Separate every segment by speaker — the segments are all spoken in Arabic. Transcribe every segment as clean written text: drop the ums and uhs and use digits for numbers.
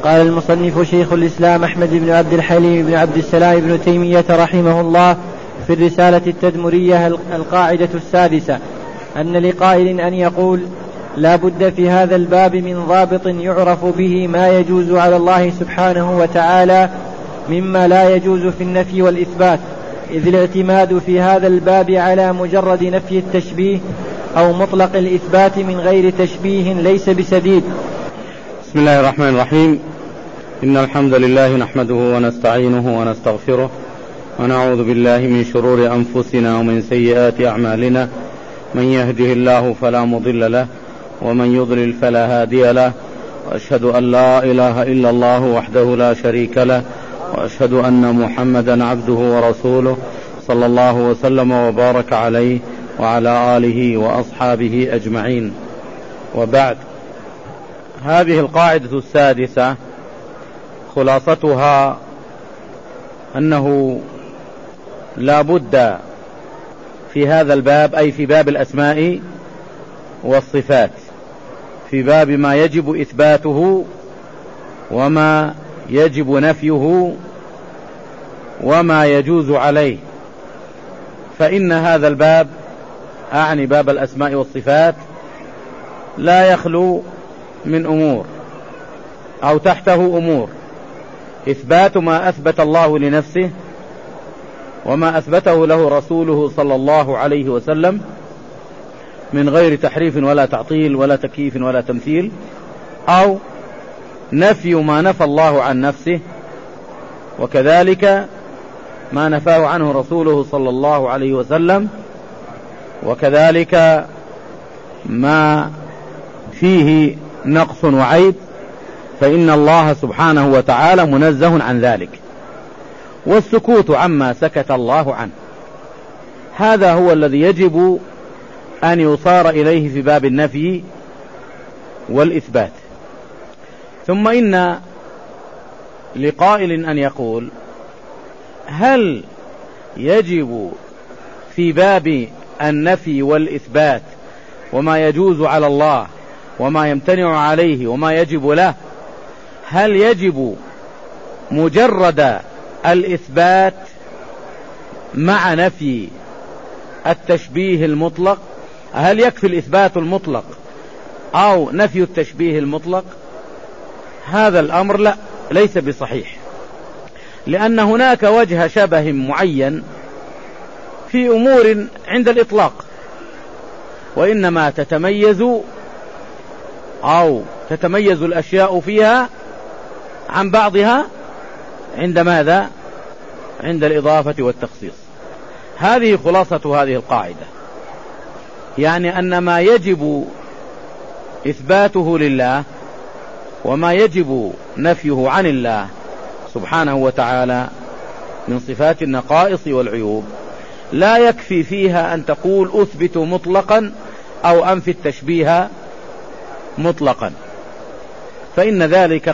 Speaker 1: قال المصنف شيخ الإسلام أحمد بن عبد الحليم بن عبد السلام بن تيمية رحمه الله في الرسالة التدمرية القاعدة السادسة أن لقائل أن يقول لا بد في هذا الباب من ضابط يعرف به ما يجوز على الله سبحانه وتعالى مما لا يجوز في النفي والإثبات، إذ الاعتماد في هذا الباب على مجرد نفي التشبيه أو مطلق الإثبات من غير تشبيه ليس بسديد.
Speaker 2: بسم الله الرحمن الرحيم. إن الحمد لله نحمده ونستعينه ونستغفره ونعوذ بالله من شرور أنفسنا ومن سيئات أعمالنا، من يهده الله فلا مضل له ومن يضلل فلا هادي له، وأشهد أن لا إله إلا الله وحده لا شريك له، وأشهد أن محمدا عبده ورسوله صلى الله وسلم وبارك عليه وعلى آله وأصحابه أجمعين. وبعد، هذه القاعدة السادسة خلاصتها أنه لا بد في هذا الباب، أي في باب الأسماء والصفات، في باب ما يجب إثباته وما يجب نفيه وما يجوز عليه، فإن هذا الباب، أعني باب الأسماء والصفات، لا يخلو من أمور أو تحته أمور: إثبات ما أثبت الله لنفسه وما أثبته له رسوله صلى الله عليه وسلم من غير تحريف ولا تعطيل ولا تكييف ولا تمثيل، أو نفي ما نفى الله عن نفسه، وكذلك ما نفاه عنه رسوله صلى الله عليه وسلم، وكذلك ما فيه نقص وعيب، فإن الله سبحانه وتعالى منزه عن ذلك. والسكوت عما سكت الله عنه، هذا هو الذي يجب أن يصار إليه في باب النفي والإثبات. ثم إن لقائل أن يقول: هل يجب في باب النفي والإثبات وما يجوز على الله وما يمتنع عليه وما يجب له، هل يجب مجرد الإثبات مع نفي التشبيه المطلق؟ هل يكفي الإثبات المطلق أو نفي التشبيه المطلق؟ هذا الأمر لا، ليس بصحيح، لأن هناك وجه شبه معين في أمور عند الإطلاق، وإنما تتميز الأشياء فيها عن بعضها عند ماذا؟ عند الإضافة والتخصيص. هذه خلاصة هذه القاعدة، يعني أن ما يجب إثباته لله وما يجب نفيه عن الله سبحانه وتعالى من صفات النقائص والعيوب لا يكفي فيها أن تقول أثبت مطلقا أو أنفي التشبيه مطلقا، فإن ذلك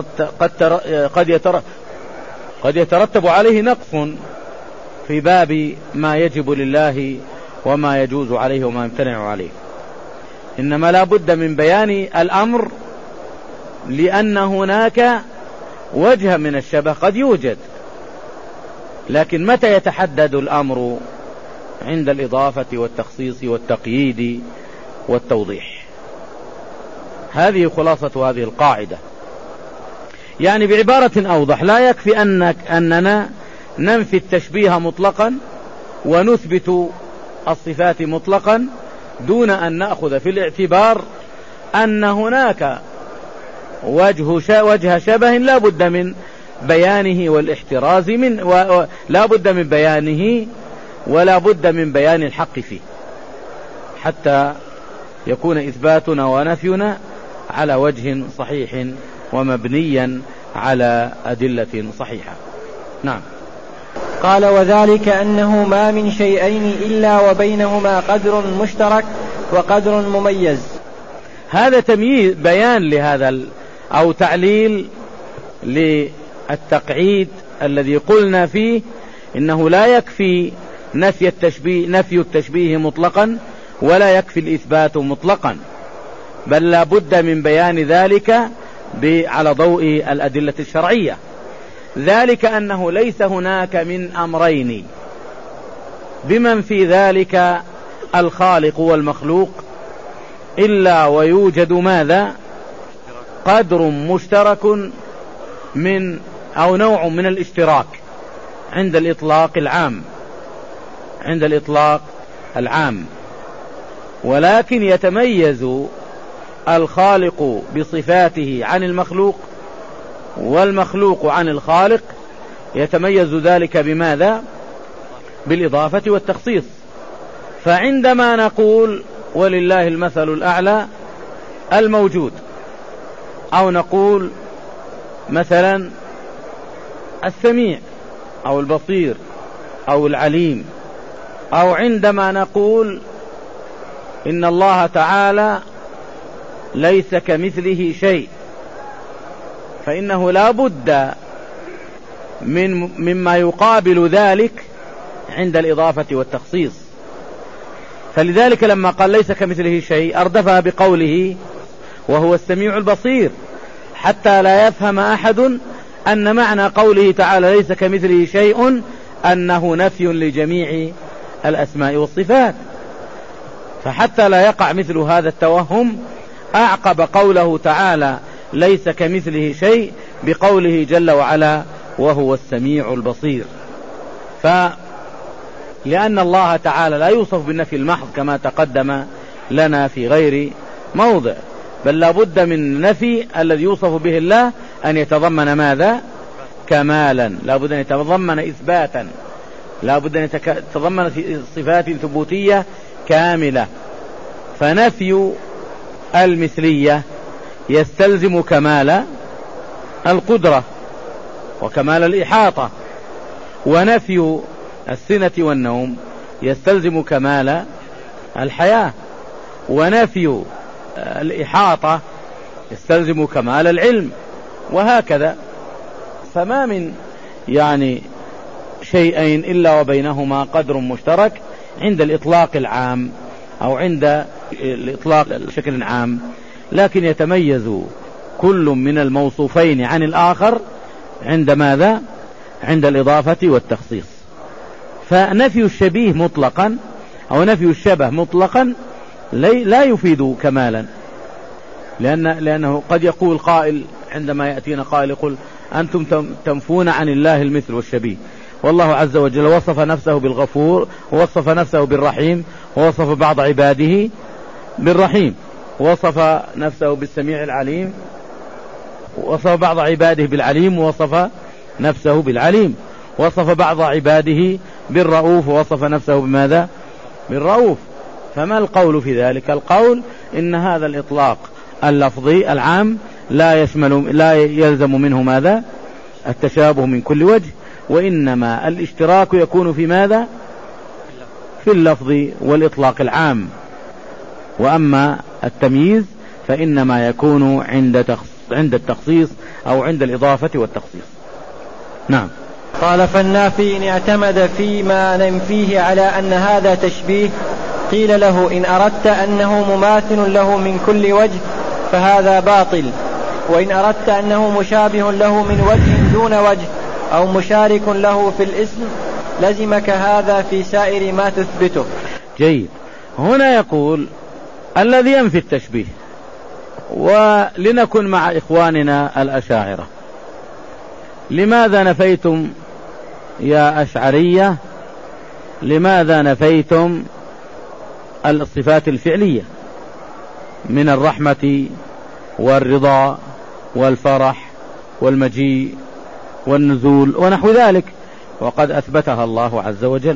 Speaker 2: قد يترتب عليه نقص في باب ما يجب لله وما يجوز عليه وما يمتنع عليه. إنما لا بد من بيان الأمر، لأن هناك وجه من الشبه قد يوجد، لكن متى يتحدد الأمر؟ عند الإضافة والتخصيص والتقييد والتوضيح. هذه خلاصة هذه القاعدة. يعني بعبارة أوضح، لا يكفي أننا ننفي التشبيه مطلقا ونثبت الصفات مطلقا دون أن نأخذ في الاعتبار أن هناك وجه شبه لا بد من بيانه والاحتراز منه، لا بد من بيانه ولا بد من بيان الحق فيه، حتى يكون إثباتنا ونفينا على وجه صحيح ومبنيا على أدلة صحيحة. نعم.
Speaker 1: قال: وذلك أنه ما من شيئين إلا وبينهما قدر مشترك وقدر مميز.
Speaker 2: هذا تمييز، بيان لهذا أو تعليل للتقعيد الذي قلنا فيه إنه لا يكفي نفي التشبيه مطلقا ولا يكفي الإثبات مطلقا، بل لا بد من بيان ذلك على ضوء الأدلة الشرعية. ذلك أنه ليس هناك من أمرين بمن في ذلك الخالق والمخلوق إلا ويوجد ماذا؟ قدر مشترك من أو نوع من الاشتراك عند الإطلاق العام، ولكن يتميز الخالق بصفاته عن المخلوق والمخلوق عن الخالق، يتميز ذلك بماذا؟ بالإضافة والتخصيص. فعندما نقول ولله المثل الأعلى الموجود، أو نقول مثلا السميع أو البصير أو العليم، أو عندما نقول إن الله تعالى ليس كمثله شيء، فإنه لا بد مما يقابل ذلك عند الإضافة والتخصيص. فلذلك لما قال ليس كمثله شيء أردفها بقوله وهو السميع البصير، حتى لا يفهم أحد أن معنى قوله تعالى ليس كمثله شيء أنه نفي لجميع الأسماء والصفات. فحتى لا يقع مثل هذا التوهم أعقب قوله تعالى ليس كمثله شيء بقوله جل وعلا وهو السميع البصير. لأن الله تعالى لا يوصف بالنفي المحض كما تقدم لنا في غير موضع، بل لا بد من النفي الذي يوصف به الله أن يتضمن ماذا؟ كمالا، لا بد أن يتضمن إثباتا، لا بد أن يتضمن صفات ثبوتية كاملة. فنفي المثلية يستلزم كمال القدرة وكمال الإحاطة، ونفي السنة والنوم يستلزم كمال الحياة، ونفي الإحاطة يستلزم كمال العلم، وهكذا. فما من شيئين إلا وبينهما قدر مشترك عند الإطلاق العام أو عند الإطلاق بشكل عام، لكن يتميز كل من الموصوفين عن الآخر عند ماذا؟ عند الإضافة والتخصيص. فنفي الشبيه مطلقا أو نفي الشبه مطلقا لا يفيد كمالا، لأنه قد يقول قائل عندما يأتينا قائل يقول أنتم تنفون عن الله المثل والشبيه، والله عز وجل وصف نفسه بالغفور ووصف نفسه بالرحيم ووصف بعض عباده بالرحيم، ووصف نفسه بالسميع العليم، ووصف بعض عباده بالعليم ووصف نفسه بالعليم، وصف بعض عباده بالرؤوف ووصف نفسه بماذا؟ بالرؤوف. فما القول في ذلك؟ القول إن هذا الإطلاق اللفظي العام لا يلزم منه ماذا؟ التشابه من كل وجه، وإنما الاشتراك يكون في ماذا؟ في اللفظ والإطلاق العام، وأما التمييز فإنما يكون عند التخصيص أو عند الإضافة والتخصيص. نعم.
Speaker 1: قال فالنافي إن اعتمد فيما ننفيه على أن هذا تشبيه قيل له إن أردت أنه مماثل له من كل وجه فهذا باطل، وإن أردت أنه مشابه له من وجه دون وجه أو مشارك له في الاسم لزمك هذا في سائر ما تثبته.
Speaker 2: جيد. هنا يقول الذي ينفي التشبيه، ولنكن مع إخواننا الأشاعرة. لماذا نفيتم يا أشعرية؟ لماذا نفيتم الصفات الفعلية من الرحمة والرضا والفرح والمجيء والنزول ونحو ذلك، وقد أثبتها الله عز وجل؟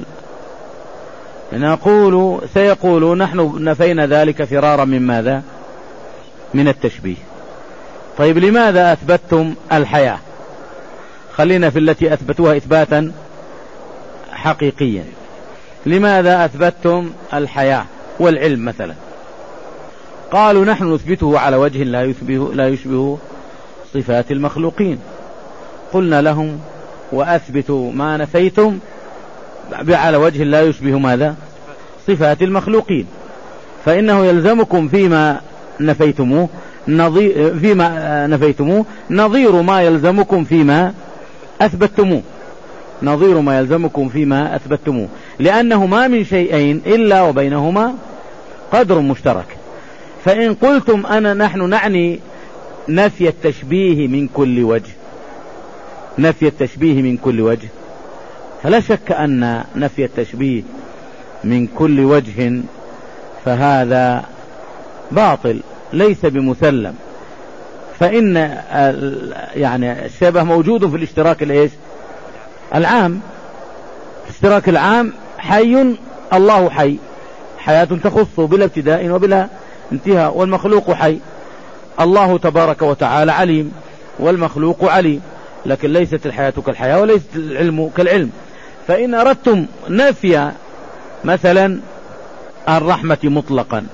Speaker 2: سيقول نحن نفينا ذلك فرارا من ماذا؟ من التشبيه. طيب لماذا أثبتتم الحياة؟ خلينا في التي أثبتوها إثباتا حقيقيا. لماذا أثبتتم الحياة والعلم مثلا؟ قالوا نحن نثبته على وجه لا يشبه صفات المخلوقين. قلنا لهم وأثبتوا ما نفيتم على وجه لا يشبه ماذا؟ صفات المخلوقين، فإنه يلزمكم فيما نفيتموه فيما نفيتموه نظير ما يلزمكم فيما أثبتموه، نظير ما يلزمكم فيما أثبتموه، لأنه ما من شيئين إلا وبينهما قدر مشترك. فإن قلتم نحن نعني نفي التشبيه من كل وجه، نفي التشبيه من كل وجه، فلا شك أن نفي التشبيه من كل وجه فهذا باطل ليس بمسلم، فإن يعني الشبه موجود في الاشتراك العام. الاشتراك العام حي، الله حي، حياة تخصه بلا ابتداء وبلا انتهاء، والمخلوق حي. الله تبارك وتعالى عليم والمخلوق عليم، لكن ليست الحياة كالحياة وليست العلم كالعلم. فإن أردتم نفي مثلا الرحمة مطلقا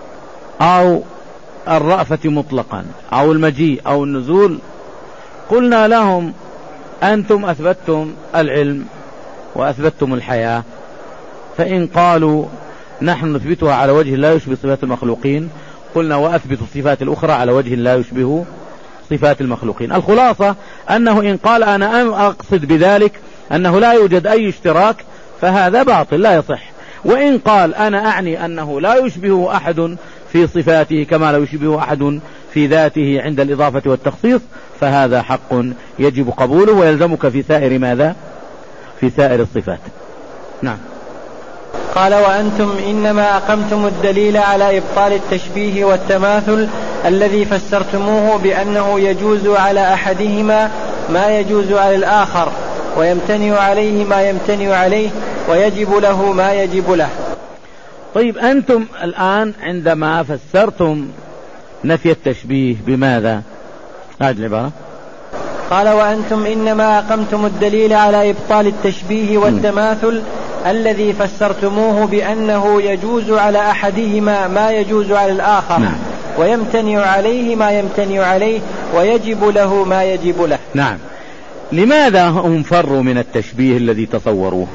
Speaker 2: أو الرأفة مطلقا أو المجيء أو النزول، قلنا لهم أنتم أثبتتم العلم وأثبتتم الحياة، فإن قالوا نحن نثبتها على وجه لا يشبه صفات المخلوقين، قلنا وأثبت الصفات الأخرى على وجه لا يشبه صفات المخلوقين. الخلاصة أنه إن قال أنا أقصد بذلك أنه لا يوجد أي اشتراك فهذا باطل لا يصح، وإن قال أنا أعني أنه لا يشبه أحد في صفاته كما لا يشبه أحد في ذاته عند الإضافة والتخصيص فهذا حق يجب قبوله ويلزمك في سائر ماذا؟ في سائر الصفات. نعم.
Speaker 1: قال وأنتم إنما أقمتم الدليل على إبطال التشبيه والتماثل الذي فسرتموه بأنه يجوز على أحدهما ما يجوز على الآخر، ويمتنع عليه ما يمتنع عليه، ويجب له ما يجب له.
Speaker 2: طيب أنتم الآن عندما فسرتم نفي التشبيه بماذا؟ هذه العبارة.
Speaker 1: قال وأنتم إنما أقمتم الدليل على إبطال التشبيه والتماثل الذي فسرتموه بأنه يجوز على أحدهما ما يجوز على الآخر.
Speaker 2: نعم.
Speaker 1: ويمتنع عليه ما يمتنع عليه، ويجب له ما يجب له.
Speaker 2: نعم. لماذا هم فروا من التشبيه الذي تصوروه؟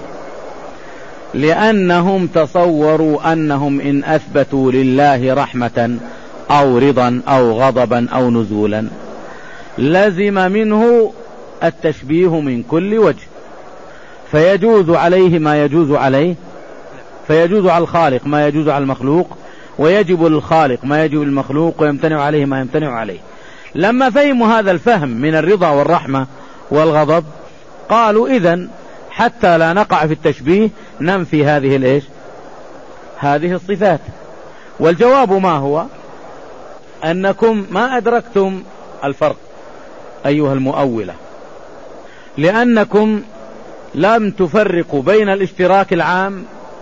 Speaker 2: لأنهم تصوروا أنهم إن أثبتوا لله رحمة أو رضا أو غضبا أو نزولا لزم منه التشبيه من كل وجه، فيجوز عليه ما يجوز عليه، فيجوز على الخالق ما يجوز على المخلوق، ويجب للخالق ما يجب للمخلوق، ويمتنع عليه ما يمتنع عليه. لما فهموا هذا الفهم من الرضا والرحمة والغضب قالوا إذن حتى لا نقع في التشبيه ننفي هذه الصفات. والجواب ما هو؟ أنكم ما أدركتم الفرق أيها المؤولة، لأنكم لم تفرقوا بين الاشتراك العام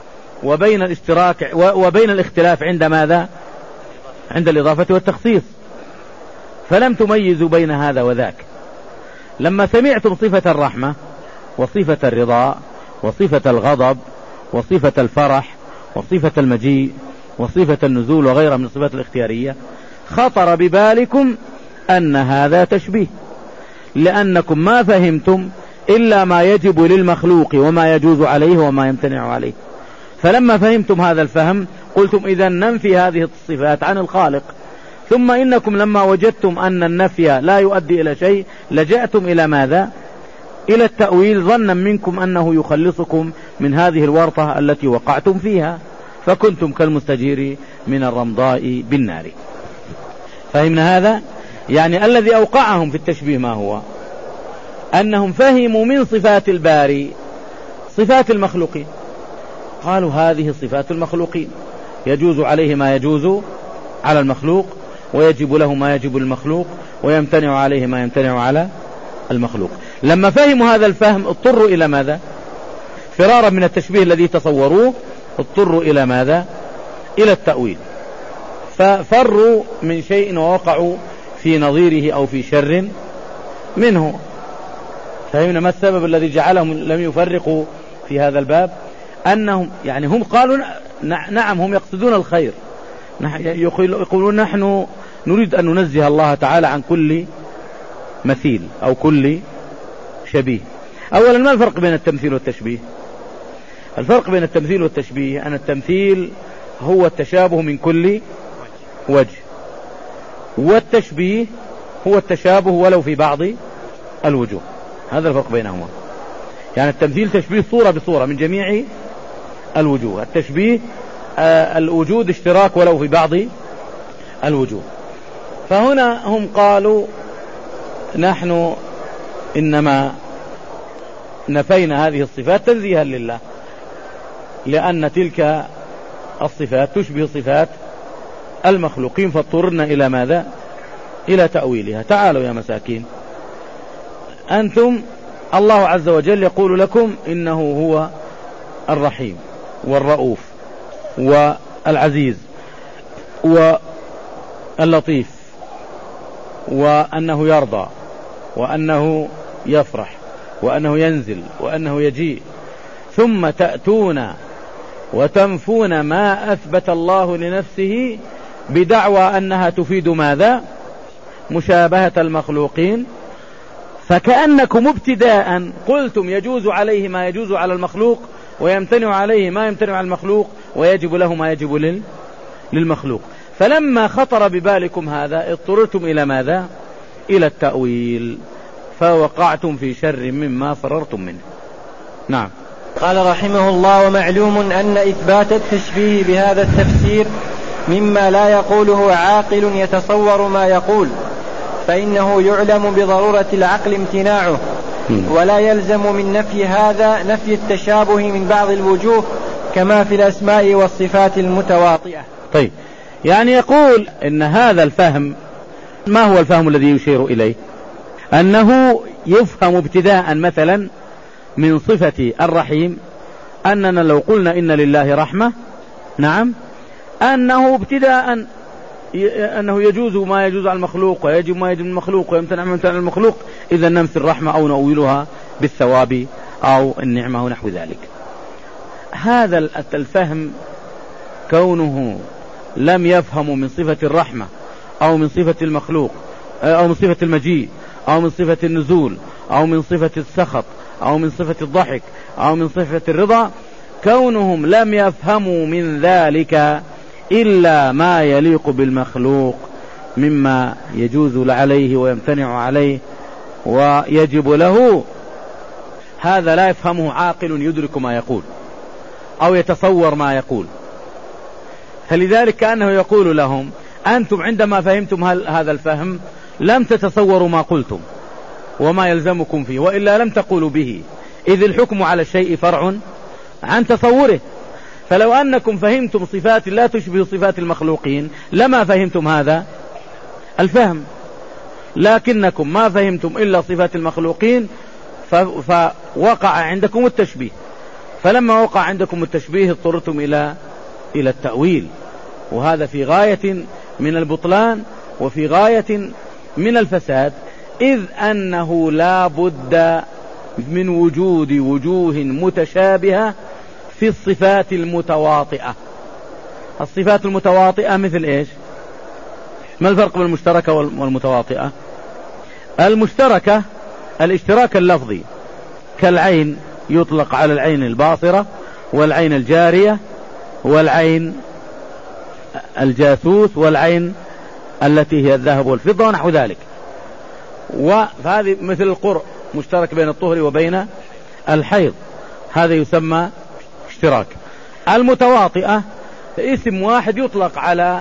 Speaker 2: وبين الاختلاف عند ماذا؟ عند الإضافة والتخصيص، فلم تميزوا بين هذا وذاك. لما سمعتم صفة الرحمة وصفة الرضا وصفة الغضب وصفة الفرح وصفة المجيء وصفة النزول وغيرها من الصفات الاختيارية خطر ببالكم أن هذا تشبيه، لأنكم ما فهمتم إلا ما يجب للمخلوق وما يجوز عليه وما يمتنع عليه. فلما فهمتم هذا الفهم قلتم إذن ننفي هذه الصفات عن الخالق، ثم إنكم لما وجدتم أن النفي لا يؤدي إلى شيء لجأتم إلى ماذا؟ إلى التأويل، ظنا منكم أنه يخلصكم من هذه الورطة التي وقعتم فيها، فكنتم كالمستجير من الرمضاء بالنار. فهمنا هذا؟ يعني الذي أوقعهم في التشبيه ما هو؟ أنهم فهموا من صفات الباري صفات المخلوقين، قالوا هذه صفات المخلوقين يجوز عليه ما يجوز على المخلوق، ويجب له ما يجب للمخلوق، ويمتنع عليه ما يمتنع على المخلوق. لما فهموا هذا الفهم اضطروا إلى ماذا؟ فرارا من التشبيه الذي تصوروه اضطروا إلى ماذا؟ إلى التأويل، ففروا من شيء ووقعوا في نظيره أو في شر منه. فهمنا ما السبب الذي جعلهم لم يفرقوا في هذا الباب؟ أنهم يعني هم قالوا نعم هم يقصدون الخير، يقولون نحن نريد أن ننزه الله تعالى عن كل مثيل أو كل شبيه. أولا ما الفرق بين التمثيل والتشبيه؟ الفرق بين التمثيل والتشبيه أن التمثيل هو التشابه من كل وجه، والتشبيه هو التشابه ولو في بعض الوجوه. هذا الفرق بينهما. يعني التمثيل تشبيه صورة بصورة من جميع الوجوه، التشبيه الوجود اشتراك ولو في بعض الوجوه. فهنا هم قالوا نحن إنما نفينا هذه الصفات تنزيها لله، لأن تلك الصفات تشبه صفات المخلوقين، فاضطررنا إلى ماذا؟ إلى تأويلها. تعالوا يا مساكين، أنتم الله عز وجل يقول لكم إنه هو الرحيم والرؤوف والعزيز واللطيف، وأنه يرضى، وأنه يفرح، وأنه ينزل، وأنه يجيء، ثم تأتون وتنفون ما أثبت الله لنفسه بدعوى أنها تفيد ماذا؟ مشابهة المخلوقين. فكأنكم ابتداء قلتم يجوز عليه ما يجوز على المخلوق، ويمتنع عليه ما يمتنع على المخلوق، ويجب له ما يجب للمخلوق. فلما خطر ببالكم هذا اضطررتم إلى ماذا؟ إلى التأويل، فوقعتم في شر مما فررتم منه. نعم.
Speaker 1: قال رحمه الله: ومعلوم أن إثبات التشبيه بهذا التفسير مما لا يقوله عاقل يتصور ما يقول، فإنه يعلم بضرورة العقل امتناعه، ولا يلزم من نفي هذا نفي التشابه من بعض الوجوه كما في الأسماء والصفات المتواطئة.
Speaker 2: طيب، يعني يقول إن هذا الفهم، ما هو الفهم الذي يشير إليه؟ أنه يفهم ابتداء مثلا من صفة الرحيم أننا لو قلنا إن لله رحمة، نعم، أنه ابتداء أنه يجوز ما يجوز على المخلوق، ويجب ما يجب المخلوق، ويمتنع ما يمتنع المخلوق، إذا ننفي الرحمة أو نؤولها بالثواب أو النعمة ونحو ذلك. هذا الفهم كونه لم يفهم من صفة الرحمة أو من صفة المخلوق أو من صفة المجيء أو من صفة النزول أو من صفة السخط أو من صفة الضحك أو من صفة الرضا، كونهم لم يفهموا من ذلك إلا ما يليق بالمخلوق مما يجوز عليه ويمتنع عليه ويجب له، هذا لا يفهمه عاقل يدرك ما يقول أو يتصور ما يقول. فلذلك كأنه يقول لهم: أنتم عندما فهمتم هذا الفهم لم تتصوروا ما قلتم وما يلزمكم فيه، وإلا لم تقولوا به، إذ الحكم على الشيء فرع عن تصوره. فلو أنكم فهمتم صفات لا تشبه صفات المخلوقين لما فهمتم هذا الفهم، لكنكم ما فهمتم إلا صفات المخلوقين، فوقع عندكم التشبيه. فلما وقع عندكم التشبيه اضطرتم إلى التأويل، وهذا في غاية من البطلان وفي غاية من الفساد، إذ أنه لا بد من وجود وجوه متشابهة في الصفات المتواطئة. الصفات المتواطئة مثل إيش؟ ما الفرق بين المشتركة والمتواطئة؟ المشتركة الاشتراك اللفظي، كالعين يطلق على العين الباصرة والعين الجارية والعين الجاسوس والعين التي هي الذهب والفضة ونحو ذلك. وهذه مثل القرء، مشترك بين الطهر وبين الحيض، هذا يسمى اشتراك. المتواطئة اسم واحد يطلق على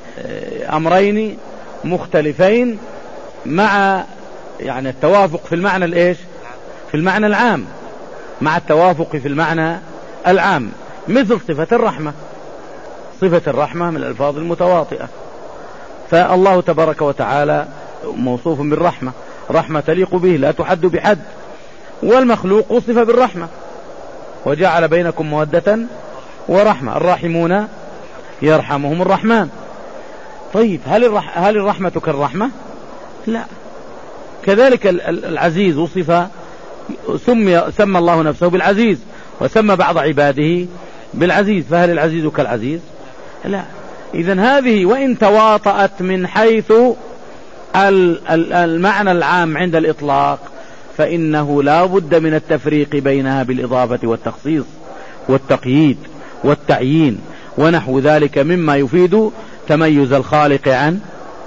Speaker 2: أمرين مختلفين مع يعني التوافق في المعنى الإيش؟ في المعنى العام، مع التوافق في المعنى العام، مثل صفة الرحمة. صفة الرحمة من الألفاظ المتواطئة، فالله تبارك وتعالى موصوف بالرحمة، رحمة تليق به لا تحد بحد، والمخلوق وصف بالرحمة: وجعل بينكم مودة ورحمة، الراحمون يرحمهم الرحمن. طيب، هل الرحمة كالرحمة؟ لا. كذلك العزيز وصف، سمى الله نفسه بالعزيز، وسمى بعض عباده بالعزيز، فهل العزيز كالعزيز؟ لا. إذن هذه وإن تواطأت من حيث المعنى العام عند الإطلاق، فإنه لا بد من التفريق بينها بالإضافة والتخصيص والتقييد والتعيين ونحو ذلك مما يفيد تميز الخالق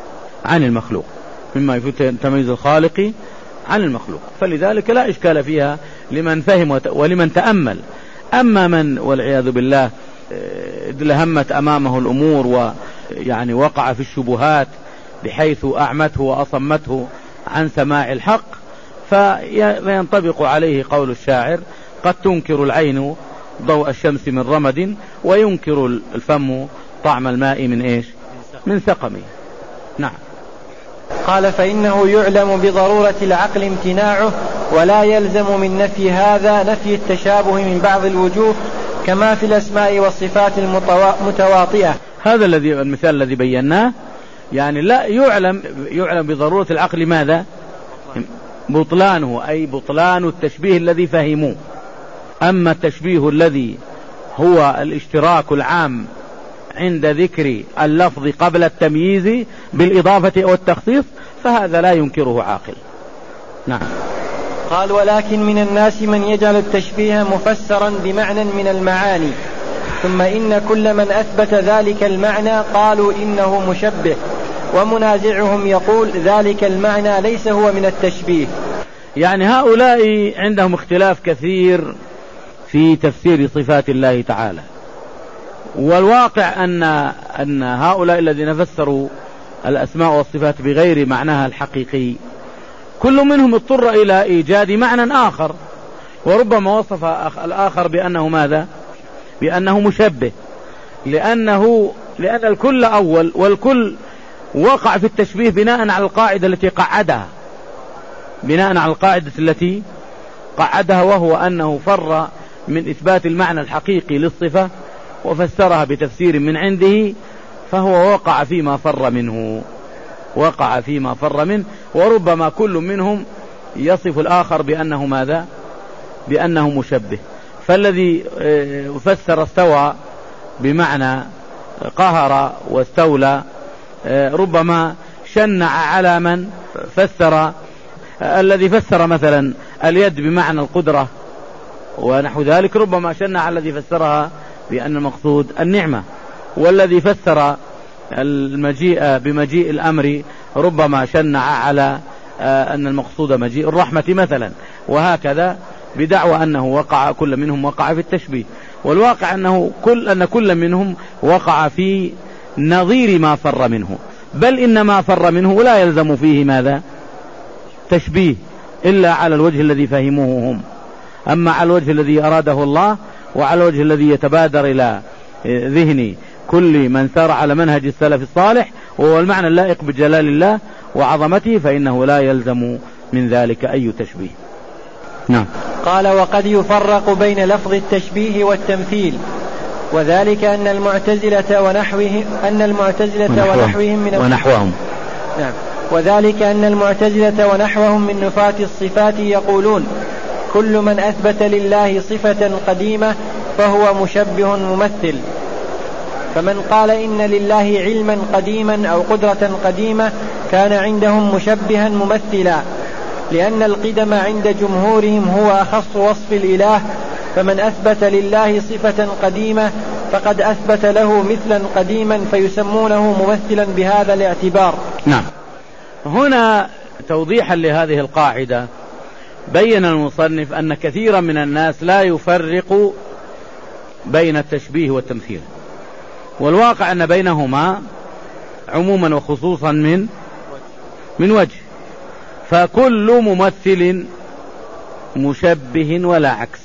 Speaker 2: عن المخلوق، مما يفيد تمييز الخالق عن المخلوق، فلذلك لا إشكال فيها لمن فهم ولمن تأمل. أما من والعياذ بالله لهمت أمامه الأمور ويعني وقع في الشبهات بحيث أعمته وأصمته عن سماع الحق، فينطبق عليه قول الشاعر: قد تنكر العين ضوء الشمس من رمد، وينكر الفم طعم الماء من إيش؟ من سقمه. نعم.
Speaker 1: قال: فإنه يعلم بضرورة العقل امتناعه، ولا يلزم من نفي هذا نفي التشابه من بعض الوجوه، كما في الأسماء والصفات المتواطئة.
Speaker 2: هذا المثال الذي بيناه، يعني لا يعلم بضرورة العقل ماذا؟ بطلانه، أي بطلان التشبيه الذي فهموه. أما التشبيه الذي هو الاشتراك العام عند ذكر اللفظ قبل التمييز بالإضافة أو التخصيص، فهذا لا ينكره عاقل. نعم.
Speaker 1: قال: ولكن من الناس من يجعل التشبيه مفسرا بمعنى من المعاني، ثم إن كل من أثبت ذلك المعنى قالوا إنه مشبه، ومنازعهم يقول ذلك المعنى ليس هو من التشبيه.
Speaker 2: يعني هؤلاء عندهم اختلاف كثير في تفسير صفات الله تعالى، والواقع أن هؤلاء الذين فسروا الأسماء والصفات بغير معناها الحقيقي كل منهم اضطر إلى إيجاد معنى آخر، وربما وصف الآخر بأنه ماذا؟ بأنه مشبه، لأن الكل أول، والكل وقع في التشبيه بناء على القاعدة التي قعدها، وهو أنه فر من إثبات المعنى الحقيقي للصفة وفسرها بتفسير من عنده، فهو وقع فيما فر منه، وربما كل منهم يصف الآخر بأنه ماذا؟ بأنه مشبه. فالذي فسر استوى بمعنى قهر واستولى ربما شنع على من فسر، الذي فسر مثلا اليد بمعنى القدرة ونحو ذلك ربما شنع على الذي فسرها بأن المقصود النعمة، والذي فسر المجيء بمجيء الأمر ربما شنع على أن المقصود مجيء الرحمة مثلا، وهكذا بدعوى أنه كل منهم وقع في التشبيه. والواقع أن كل منهم وقع في نظير ما فر منه، بل إن ما فر منه لا يلزم فيه ماذا؟ تشبيه، إلا على الوجه الذي فهموه هم. أما على الوجه الذي أراده الله، وعلى الوجه الذي يتبادر إلى ذهن كل من سار على منهج السلف الصالح، وهو المعنى اللائق بجلال الله وعظمته، فإنه لا يلزم من ذلك أي تشبيه. نعم.
Speaker 1: قال: وقد يفرق بين لفظ التشبيه والتمثيل، وذلك أن المعتزلة ونحوهم من نفاة الصفات يقولون: كل من أثبت لله صفة قديمة فهو مشبه ممثل. فمن قال إن لله علما قديما أو قدرة قديمة كان عندهم مشبها ممثلا، لأن القدم عند جمهورهم هو أخص وصف الإله، فمن أثبت لله صفة قديمة فقد أثبت له مثلا قديما، فيسمونه ممثلا بهذا الاعتبار.
Speaker 2: نعم. هنا توضيحا لهذه القاعدة بين المصنف أن كثيرا من الناس لا يفرق بين التشبيه والتمثيل، والواقع أن بينهما عموما وخصوصا من وجه، فكل ممثل مشبه ولا عكس.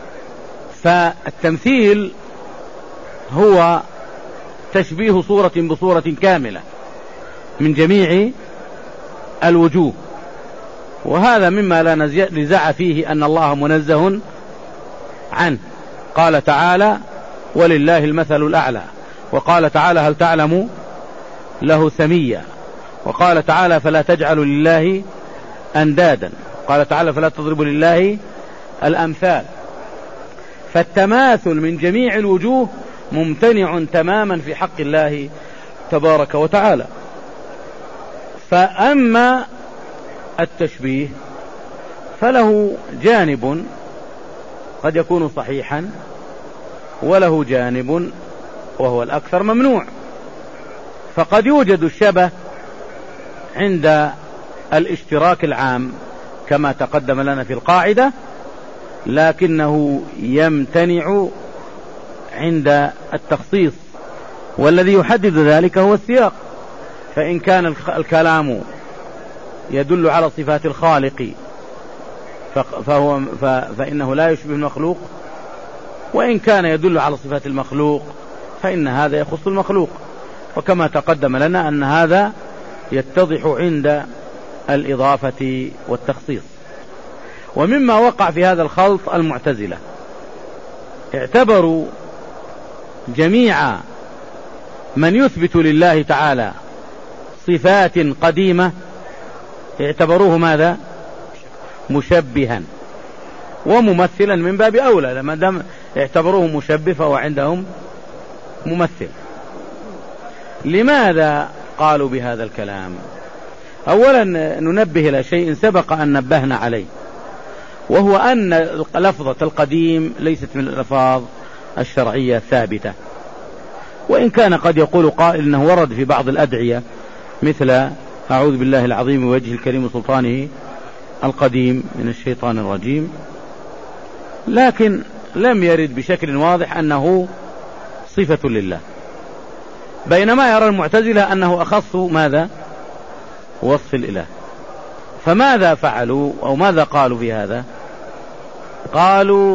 Speaker 2: فالتمثيل هو تشبيه صورة بصورة كاملة من جميع الوجوه، وهذا مما لا نزاع فيه أن الله منزه عنه. قال تعالى: ولله المثل الأعلى، وقال تعالى: هل تعلم له سميا، وقال تعالى: فلا تجعلوا لله أندادا، قال تعالى: فلا تضربوا لله الأمثال. فالتماثل من جميع الوجوه ممتنع تماما في حق الله تبارك وتعالى. فأما التشبيه فله جانب قد يكون صحيحا، وله جانب وهو الأكثر ممنوع. فقد يوجد الشبه عند الاشتراك العام كما تقدم لنا في القاعدة، لكنه يمتنع عند التخصيص، والذي يحدد ذلك هو السياق. فإن كان الكلام يدل على صفات الخالق فإنه لا يشبه المخلوق، وإن كان يدل على صفات المخلوق فإن هذا يخص المخلوق. وكما تقدم لنا أن هذا يتضح عند الإضافة والتخصيص. ومما وقع في هذا الخلط المعتزلة، اعتبروا جميع من يثبت لله تعالى صفات قديمة اعتبروه ماذا؟ مشبها وممثلا من باب أولى، لما دام اعتبروه مشبه فهو عندهم ممثل. لماذا قالوا بهذا الكلام؟ أولا ننبه إلى شيء سبق أن نبهنا عليه، وهو أن لفظة القديم ليست من الألفاظ الشرعية الثابتة، وإن كان قد يقول قائل إنه ورد في بعض الأدعية مثل أعوذ بالله العظيم ووجه الكريم سلطانه القديم من الشيطان الرجيم، لكن لم يرد بشكل واضح أنه صفة لله، بينما يرى المعتزلة أنه أخص ماذا؟ وصف الإله. فماذا فعلوا أو ماذا قالوا في هذا؟ قالوا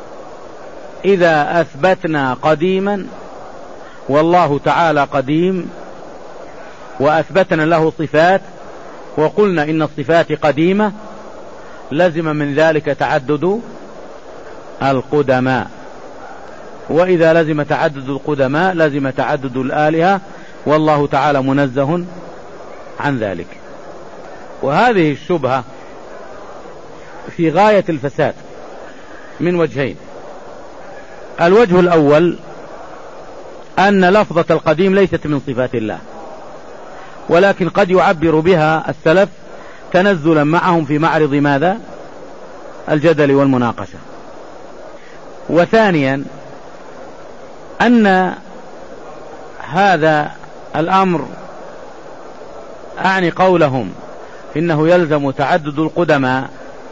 Speaker 2: إذا أثبتنا قديما والله تعالى قديم وأثبتنا له صفات وقلنا إن الصفات قديمة، لزم من ذلك تعدد القدماء، وإذا لزم تعدد القدماء لزم تعدد الآلهة، والله تعالى منزه عن ذلك. وهذه الشبهة في غاية الفساد من وجهين. الوجه الأول أن لفظة القديم ليست من صفات الله، ولكن قد يعبر بها السلف تنزلا معهم في معرض ماذا؟ الجدل والمناقشة. وثانيا أن هذا الأمر أعني قولهم إنه يلزم تعدد القدماء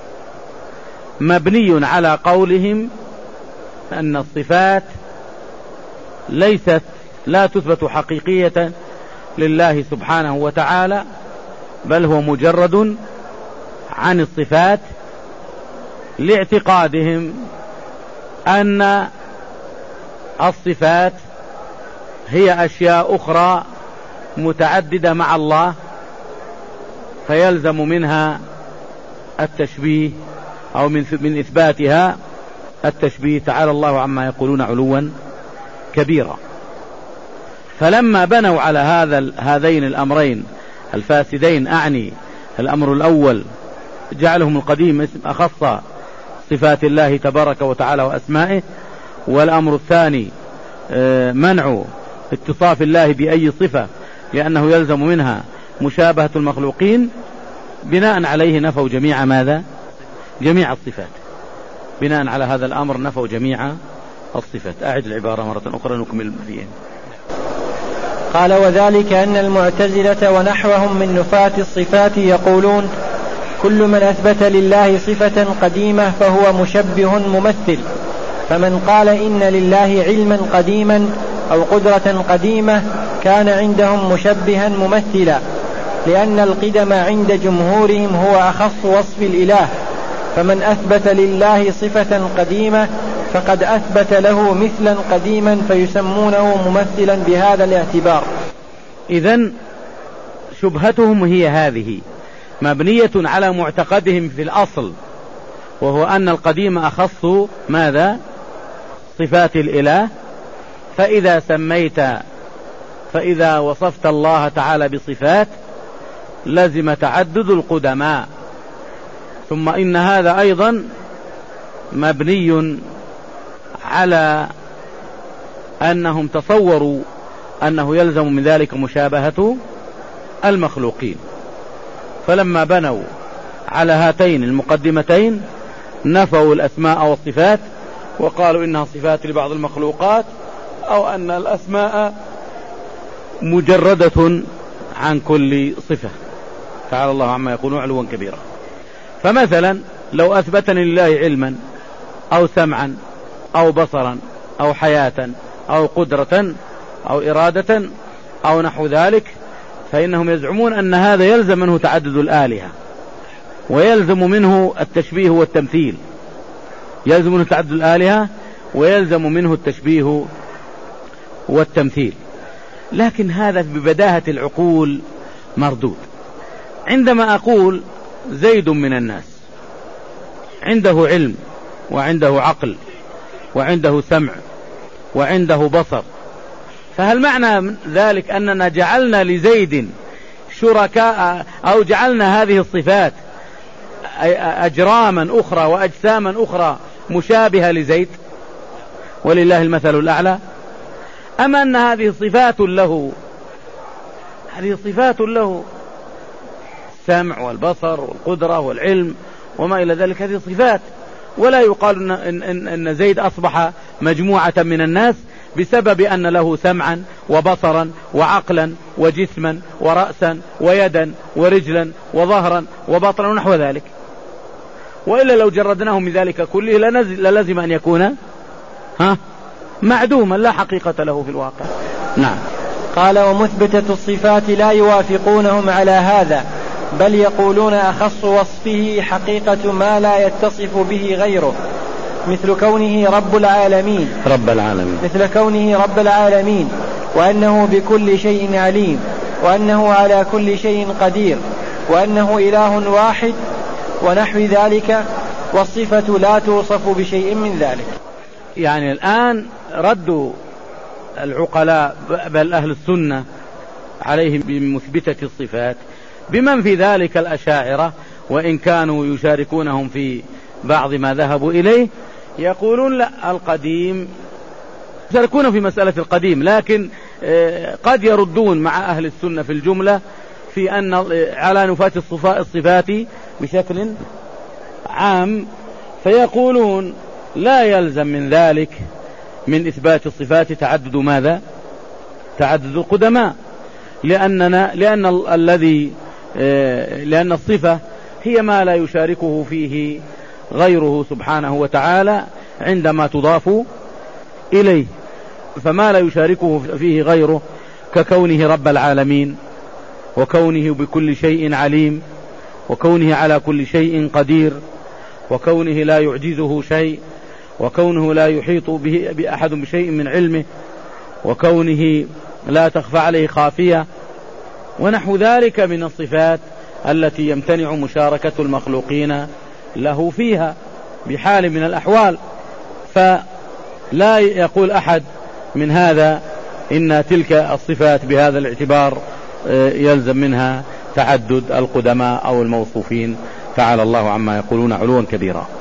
Speaker 2: مبني على قولهم أن الصفات لا تثبت حقيقية لله سبحانه وتعالى، بل هو مجرد عن الصفات، لاعتقادهم أن الصفات هي أشياء أخرى متعددة مع الله، فيلزم منها التشبيه أو من إثباتها التشبيه، تعالى الله عما يقولون علوا كبيرا. فلما بنوا على هذين الأمرين الفاسدين، أعني الأمر الأول جعلهم القديم اسم أخص صفات الله تبارك وتعالى وأسمائه، والأمر الثاني منع اتصاف الله بأي صفة لأنه يلزم منها مشابهة المخلوقين، بناء عليه نفوا جميع ماذا؟ جميع الصفات. بناء على هذا الأمر نفوا جميع الصفات. أعد العبارة مرة أخرى نكمل فيها.
Speaker 1: قال وذلك أن المعتزلة ونحوهم من نفاة الصفات يقولون كل من أثبت لله صفة قديمة فهو مشبه ممثل، فمن قال إن لله علما قديما أو قدرة قديمة كان عندهم مشبها ممثلا، لأن القدم عند جمهورهم هو أخص وصف الإله، فمن أثبت لله صفة قديمة فقد أثبت له مثلا قديما فيسمونه ممثلا بهذا الاعتبار.
Speaker 2: إذن شبهتهم هي هذه، مبنية على معتقدهم في الأصل، وهو أن القديم أخص ماذا؟ صفات الإله. فإذا وصفت الله تعالى بصفات لازم تعدد القدماء. ثم إن هذا أيضا مبني على أنهم تصوروا أنه يلزم من ذلك مشابهة المخلوقين، فلما بنوا على هاتين المقدمتين نفوا الأسماء والصفات وقالوا إنها صفات لبعض المخلوقات، أو أن الأسماء مجردة عن كل صفة. تعالى الله عما يقولون علوا كبيرا. فمثلا لو أثبتني لله علما أو سمعا أو بصرا أو حياة أو قدرة أو إرادة أو نحو ذلك، فإنهم يزعمون أن هذا يلزم منه تعدد الآلهة، ويلزم منه التشبيه والتمثيل، يلزم منه تعدد الآلهة ويلزم منه التشبيه والتمثيل. لكن هذا ببداهة العقول مردود. عندما أقول زيد من الناس عنده علم وعنده عقل وعنده سمع وعنده بصر، فهل معنى ذلك أننا جعلنا لزيد شركاء أو جعلنا هذه الصفات أجراما أخرى وأجساما أخرى مشابهة لزيد ولله المثل الأعلى؟ أم أن هذه صفات له، هذه صفات له، السمع والبصر والقدرة والعلم وما إلى ذلك، هذه صفات. ولا يقال إن زيد أصبح مجموعة من الناس بسبب أن له سمعا وبصرا وعقلا وجسما ورأسا ويدا ورجلا وظهرا وبطنا ونحو ذلك. وإلا لو جردناه من ذلك كله للزم أن يكون معدوما لا حقيقة له في الواقع. نعم.
Speaker 1: قال: ومثبتة الصفات لا يوافقونهم على هذا، بل يقولون أخص وصفه حقيقة ما لا يتصف به غيره، مثل كونه رب العالمين مثل كونه رب العالمين، وأنه بكل شيء عليم، وأنه على كل شيء قدير، وأنه إله واحد ونحو ذلك، والصفة لا توصف بشيء من ذلك.
Speaker 2: يعني الآن ردوا العقلاء بل أهل السنة عليهم بمثبتة الصفات، بمن في ذلك الأشاعرة، وإن كانوا يشاركونهم في بعض ما ذهبوا إليه، يقولون لا، القديم، يشاركون في مسألة القديم، لكن قد يردون مع أهل السنة في الجملة في أن على نفاة الصفات بشكل عام، فيقولون لا يلزم من ذلك من إثبات الصفات تعدد ماذا؟ تعدد القدماء، لأن الصفة هي ما لا يشاركه فيه غيره سبحانه وتعالى عندما تضاف إليه، فما لا يشاركه فيه غيره ككونه رب العالمين، وكونه بكل شيء عليم، وكونه على كل شيء قدير، وكونه لا يعجزه شيء، وكونه لا يحيط به بأحد بشيء من علمه، وكونه لا تخفى عليه خافية، ونحو ذلك من الصفات التي يمتنع مشاركة المخلوقين له فيها بحال من الأحوال. فلا يقول أحد من هذا إن تلك الصفات بهذا الاعتبار يلزم منها تعدد القدماء أو الموصوفين، تعالى الله عما يقولون علوا كبيرا.